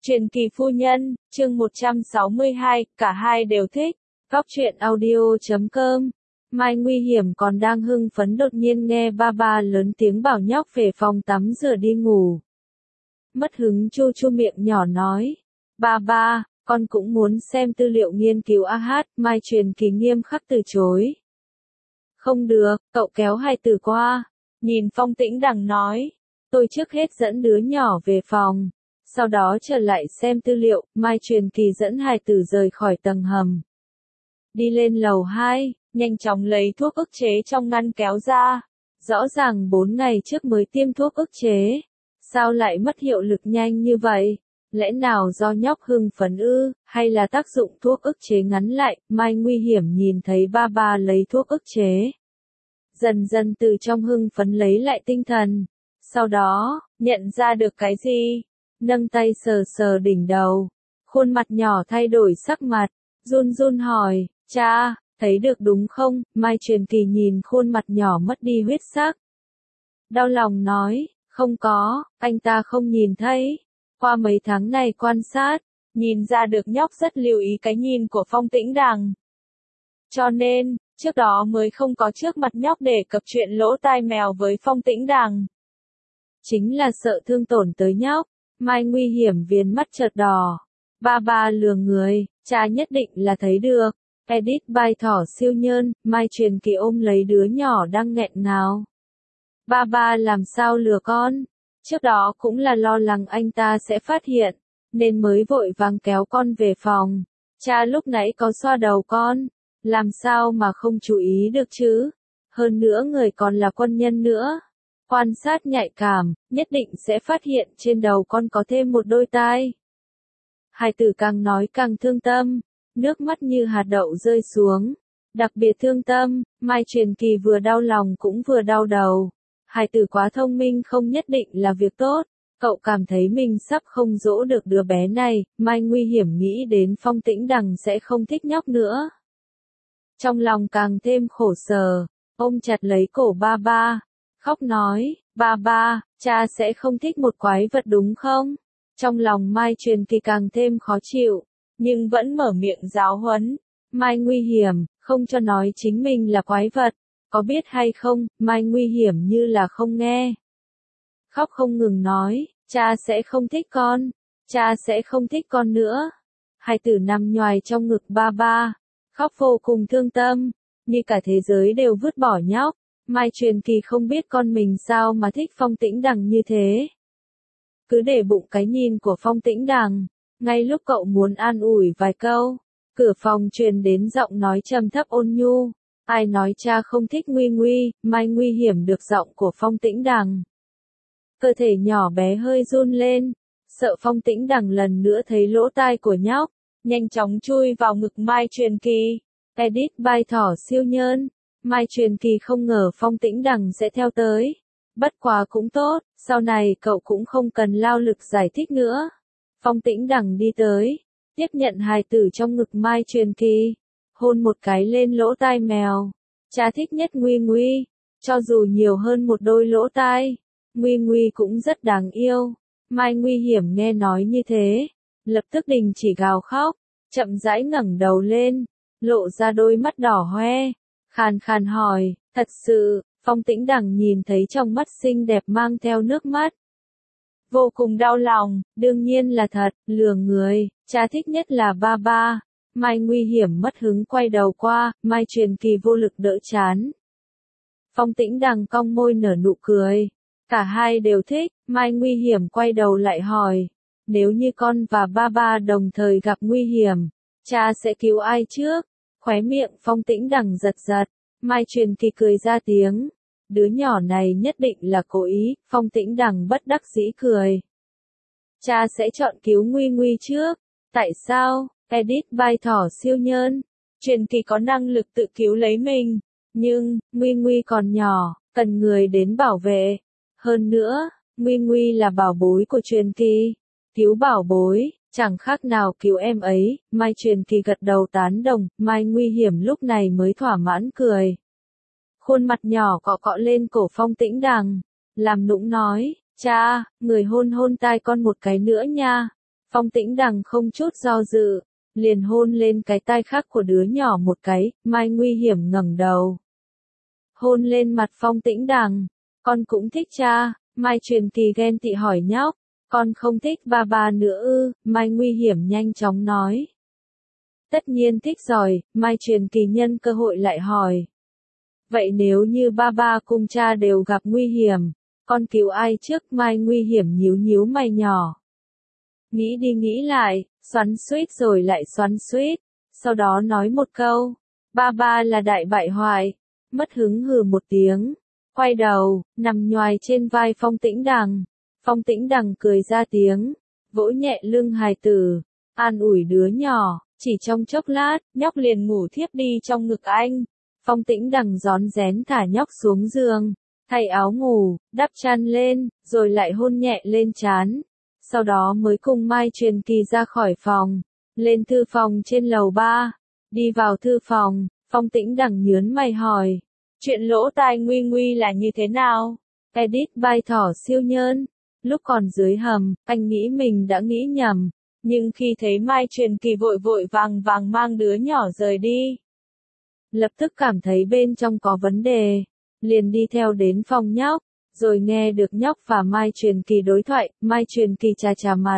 Truyền kỳ phu nhân, chương 162, cả hai đều thích. Góc truyện audio.com. Mai Nguy Hiểm còn đang hưng phấn đột nhiên nghe ba ba lớn tiếng bảo nhóc về phòng tắm rửa đi ngủ. Mất hứng chu chu miệng nhỏ nói. Ba ba, con cũng muốn xem tư liệu nghiên cứu AH, Mai Truyền kỳ nghiêm khắc từ chối. Không được, cậu kéo hai từ qua. Nhìn Phong Tĩnh Đằng nói. Tôi trước hết dẫn đứa nhỏ về phòng. Sau đó trở lại xem tư liệu, Mai Truyền kỳ dẫn hài tử rời khỏi tầng hầm. Đi lên lầu 2, nhanh chóng lấy thuốc ức chế trong ngăn kéo ra. Rõ ràng 4 ngày trước mới tiêm thuốc ức chế. Sao lại mất hiệu lực nhanh như vậy? Lẽ nào do nhóc hưng phấn ư, hay là tác dụng thuốc ức chế ngắn lại? Mai Nguy Hiểm nhìn thấy ba ba lấy thuốc ức chế. Dần dần từ trong hưng phấn lấy lại tinh thần. Sau đó, nhận ra được cái gì? Nâng tay sờ sờ đỉnh đầu. Khuôn mặt nhỏ thay đổi sắc mặt. Run run hỏi, cha, thấy được đúng không? Mai Truyền kỳ nhìn khuôn mặt nhỏ mất đi huyết sắc. Đau lòng nói, không có, anh ta không nhìn thấy. Qua mấy tháng này quan sát, nhìn ra được nhóc rất lưu ý cái nhìn của Phong Tĩnh Đằng. Cho nên, trước đó mới không có trước mặt nhóc để cập chuyện lỗ tai mèo với Phong Tĩnh Đằng. Chính là sợ thương tổn tới nhóc. Mai Nguy Hiểm viền mắt chợt đỏ. Ba ba lừa người, cha nhất định là thấy được. Edit by Thỏ Siêu Nhơn, Mai Truyền kỳ ôm lấy đứa nhỏ đang nghẹn ngào. Ba ba làm sao lừa con? Trước đó cũng là lo lắng anh ta sẽ phát hiện, nên mới vội vàng kéo con về phòng. Cha lúc nãy có xoa đầu con, làm sao mà không chú ý được chứ? Hơn nữa người còn là quân nhân nữa. Quan sát nhạy cảm, nhất định sẽ phát hiện trên đầu con có thêm một đôi tai. Hài tử càng nói càng thương tâm, nước mắt như hạt đậu rơi xuống. Đặc biệt thương tâm, Mai Truyền kỳ vừa đau lòng cũng vừa đau đầu. Hài tử quá thông minh không nhất định là việc tốt. Cậu cảm thấy mình sắp không dỗ được đứa bé này. Mai Nguy Hiểm nghĩ đến Phong Tĩnh Đằng sẽ không thích nhóc nữa. Trong lòng càng thêm khổ sở, ôm chặt lấy cổ ba ba. Khóc nói, ba ba, cha sẽ không thích một quái vật đúng không? Trong lòng Mai Truyền kỳ càng thêm khó chịu, nhưng vẫn mở miệng giáo huấn. Mai Nguy Hiểm, không cho nói chính mình là quái vật, có biết hay không? Mai Nguy Hiểm như là không nghe. Khóc không ngừng nói, cha sẽ không thích con, cha sẽ không thích con nữa. Hài tử nằm nhoài trong ngực ba ba, khóc vô cùng thương tâm, như cả thế giới đều vứt bỏ nhóc. Mai Truyền kỳ không biết con mình sao mà thích Phong Tĩnh Đằng như thế. Cứ để bụng cái nhìn của Phong Tĩnh Đằng. Ngay lúc cậu muốn an ủi vài câu, cửa phòng truyền đến giọng nói trầm thấp ôn nhu. Ai nói cha không thích Nguy Nguy? Mai Nguy Hiểm được giọng của Phong Tĩnh Đằng. Cơ thể nhỏ bé hơi run lên, sợ Phong Tĩnh Đằng lần nữa thấy lỗ tai của nhóc, nhanh chóng chui vào ngực Mai Truyền kỳ. Edit by Thỏ Siêu Nhơn. Mai Truyền kỳ không ngờ Phong Tĩnh Đằng sẽ theo tới. Bất quá cũng tốt, sau này cậu cũng không cần lao lực giải thích nữa. Phong Tĩnh Đằng đi tới, tiếp nhận hài tử trong ngực Mai Truyền kỳ, hôn một cái lên lỗ tai mèo. Cha thích nhất Nguy Nguy, cho dù nhiều hơn một đôi lỗ tai, Nguy Nguy cũng rất đáng yêu. Mai Nguy Hiểm nghe nói như thế, lập tức đình chỉ gào khóc, chậm rãi ngẩng đầu lên, lộ ra đôi mắt đỏ hoe. Khàn khàn hỏi, thật sự? Phong Tĩnh Đằng nhìn thấy trong mắt xinh đẹp mang theo nước mắt. Vô cùng đau lòng, đương nhiên là thật, lừa người, cha thích nhất là ba ba. Mai Nguy Hiểm mất hứng quay đầu qua, Mai Truyền kỳ vô lực đỡ chán. Phong Tĩnh Đằng cong môi nở nụ cười. Cả hai đều thích, Mai Nguy Hiểm quay đầu lại hỏi. Nếu như con và ba ba đồng thời gặp nguy hiểm, cha sẽ cứu ai trước? Khóe miệng Phong Tĩnh Đằng giật giật, Mai Truyền kỳ cười ra tiếng. Đứa nhỏ này nhất định là cố ý. Phong Tĩnh Đằng bất đắc dĩ cười. Cha sẽ chọn cứu Nguy Nguy trước. Tại sao? Edit by Thỏ Siêu Nhơn. Truyền kỳ có năng lực tự cứu lấy mình, nhưng Nguy Nguy còn nhỏ, cần người đến bảo vệ. Hơn nữa, Nguy Nguy là bảo bối của Truyền kỳ. Cứu bảo bối, chẳng khác nào cứu em ấy. Mai Truyền kỳ gật đầu tán đồng. Mai Nguy Hiểm lúc này mới thỏa mãn cười. Khuôn mặt nhỏ cọ cọ lên cổ Phong Tĩnh Đằng, làm nũng nói, cha, người hôn hôn tai con một cái nữa nha. Phong Tĩnh Đằng không chút do dự, liền hôn lên cái tai khác của đứa nhỏ một cái, Mai nguy hiểm ngẩng đầu. Hôn lên mặt Phong Tĩnh Đằng, con cũng thích cha, Mai Truyền Kỳ ghen tị hỏi nhóc, con không thích ba ba nữa ư, Mai nguy hiểm nhanh chóng nói. Tất nhiên thích rồi, Mai Truyền Kỳ nhân cơ hội lại hỏi. Vậy nếu như ba ba cùng cha đều gặp nguy hiểm, con cứu ai trước? Mai nguy hiểm nhíu nhíu mày nhỏ. Nghĩ đi nghĩ lại, xoắn xuýt rồi lại xoắn xuýt, sau đó nói một câu, ba ba là đại bại hoại, mất hứng hừ một tiếng, quay đầu, nằm nhoài trên vai Phong Tĩnh Đằng. Phong Tĩnh Đằng cười ra tiếng, vỗ nhẹ lưng hài tử, an ủi đứa nhỏ, chỉ trong chốc lát, nhóc liền ngủ thiếp đi trong ngực anh. Phong Tĩnh Đằng rón rén thả nhóc xuống giường, thay áo ngủ, đắp chăn lên, rồi lại hôn nhẹ lên trán. Sau đó mới cùng Mai Truyền Kỳ ra khỏi phòng, lên thư phòng trên lầu 3. Đi vào thư phòng, Phong Tĩnh Đằng nhớn mày hỏi, chuyện lỗ tai nguy nguy là như thế nào? Edit by Thỏ Siêu Nhơn. Lúc còn dưới hầm, anh nghĩ mình đã nghĩ nhầm, nhưng khi thấy Mai Truyền Kỳ vội vội vàng vàng mang đứa nhỏ rời đi, lập tức cảm thấy bên trong có vấn đề, liền đi theo đến phòng nhóc, rồi nghe được nhóc và Mai Truyền Kỳ đối thoại. Mai Truyền Kỳ chà chà mặt,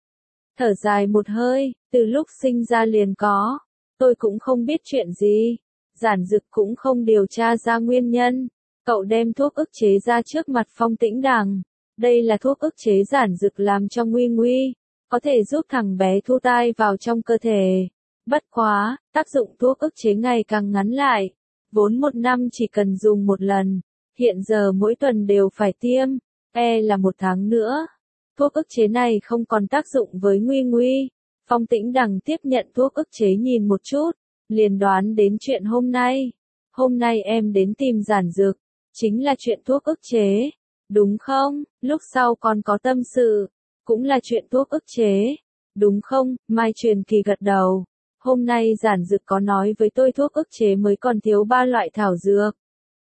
thở dài một hơi, từ lúc sinh ra liền có, tôi cũng không biết chuyện gì, Giản Dực cũng không điều tra ra nguyên nhân. Cậu đem thuốc ức chế ra trước mặt Phong Tĩnh Đằng, đây là thuốc ức chế Giản Dực làm cho nguy nguy, có thể giúp thằng bé thu tai vào trong cơ thể. Bất quá, tác dụng thuốc ức chế ngày càng ngắn lại, vốn một năm chỉ cần dùng một lần, hiện giờ mỗi tuần đều phải tiêm, là một tháng nữa. Thuốc ức chế này không còn tác dụng với nguy nguy. Phong Tĩnh Đằng tiếp nhận thuốc ức chế nhìn một chút, liền đoán đến chuyện hôm nay. Hôm nay em đến tìm Giản Dực, chính là chuyện thuốc ức chế, đúng không? Lúc sau còn có tâm sự, cũng là chuyện thuốc ức chế, đúng không? Mai Truyền Kỳ gật đầu. Hôm nay Giản Dực có nói với tôi thuốc ức chế mới còn thiếu 3 loại thảo dược.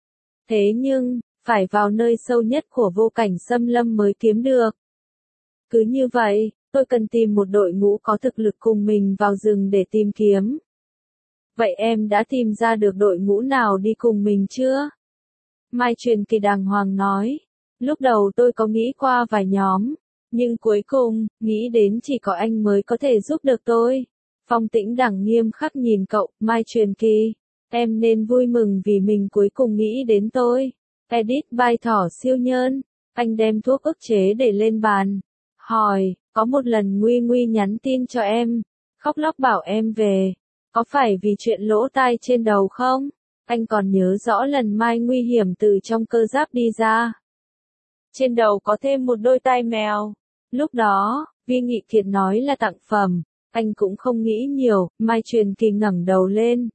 Thế nhưng, phải vào nơi sâu nhất của vô cảnh xâm lâm mới kiếm được. Cứ như vậy, tôi cần tìm một đội ngũ có thực lực cùng mình vào rừng để tìm kiếm. Vậy em đã tìm ra được đội ngũ nào đi cùng mình chưa? Mai Truyền Kỳ đàng hoàng nói. Lúc đầu tôi có nghĩ qua vài nhóm, nhưng cuối cùng, nghĩ đến chỉ có anh mới có thể giúp được tôi. Phong Tĩnh Đằng nghiêm khắc nhìn cậu, Mai Truyền Kỳ, em nên vui mừng vì mình cuối cùng nghĩ đến tôi. Edit by Thỏ Siêu Nhơn. Anh đem thuốc ức chế để lên bàn, hỏi, có một lần nguy nguy nhắn tin cho em, khóc lóc bảo em về, có phải vì chuyện lỗ tai trên đầu không? Anh còn nhớ rõ lần Mai nguy hiểm từ trong cơ giáp đi ra, trên đầu có thêm một đôi tai mèo. Lúc đó, Vi Nghị Kiệt nói là tặng phẩm, anh cũng không nghĩ nhiều. Mai Truyền Kỳ ngẩng đầu lên.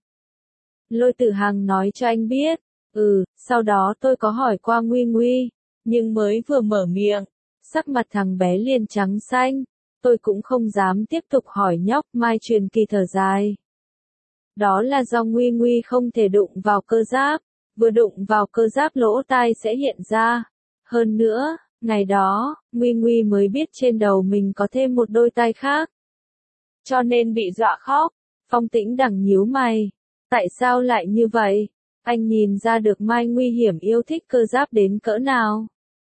Lôi Tử Hằng nói cho anh biết, sau đó tôi có hỏi qua nguy nguy, nhưng mới vừa mở miệng, sắc mặt thằng bé liền trắng xanh, tôi cũng không dám tiếp tục hỏi nhóc. Mai Truyền Kỳ thở dài. Đó là do nguy nguy không thể đụng vào cơ giáp, vừa đụng vào cơ giáp lỗ tai sẽ hiện ra. Hơn nữa, ngày đó, nguy nguy mới biết trên đầu mình có thêm một đôi tai khác, cho nên bị dọa khóc. Phong Tĩnh Đằng nhíu mày, tại sao lại như vậy? Anh nhìn ra được Mai nguy hiểm yêu thích cơ giáp đến cỡ nào.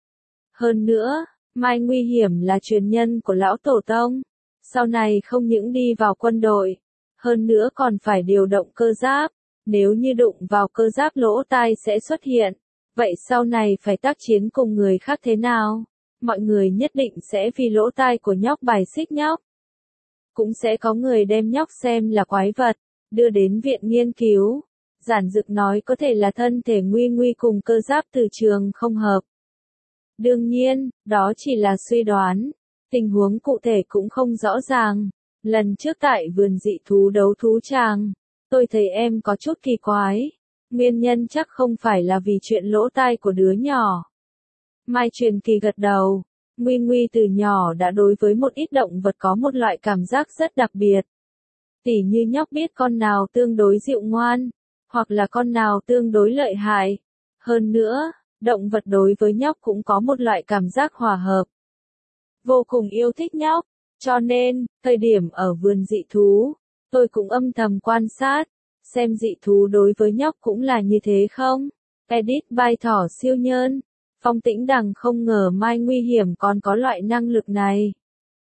Hơn nữa, Mai nguy hiểm là truyền nhân của lão tổ tông, sau này không những đi vào quân đội, hơn nữa còn phải điều động cơ giáp, nếu như đụng vào cơ giáp lỗ tai sẽ xuất hiện, vậy sau này phải tác chiến cùng người khác thế nào? Mọi người nhất định sẽ vì lỗ tai của nhóc bài xích nhóc. Cũng sẽ có người đem nhóc xem là quái vật, đưa đến viện nghiên cứu. Giản Dực nói có thể là thân thể nguy nguy cùng cơ giáp từ trường không hợp. Đương nhiên, đó chỉ là suy đoán, tình huống cụ thể cũng không rõ ràng. Lần trước tại vườn dị thú đấu thú tràng, tôi thấy em có chút kỳ quái. Nguyên nhân chắc không phải là vì chuyện lỗ tai của đứa nhỏ. Mai Truyền Kỳ gật đầu. Nguy nguy từ nhỏ đã đối với một ít động vật có một loại cảm giác rất đặc biệt. Tỉ như nhóc biết con nào tương đối dịu ngoan, hoặc là con nào tương đối lợi hại. Hơn nữa, động vật đối với nhóc cũng có một loại cảm giác hòa hợp. Vô cùng yêu thích nhóc. Cho nên, thời điểm ở vườn dị thú, tôi cũng âm thầm quan sát, xem dị thú đối với nhóc cũng là như thế không? Edit by Thỏ Siêu Nhân. Phong Tĩnh Đằng không ngờ Mai Nguy Hiểm còn có loại năng lực này.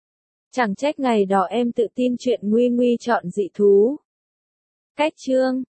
Chẳng trách ngày đó em tự tin chuyện Nguy Nguy chọn dị thú. Cách chương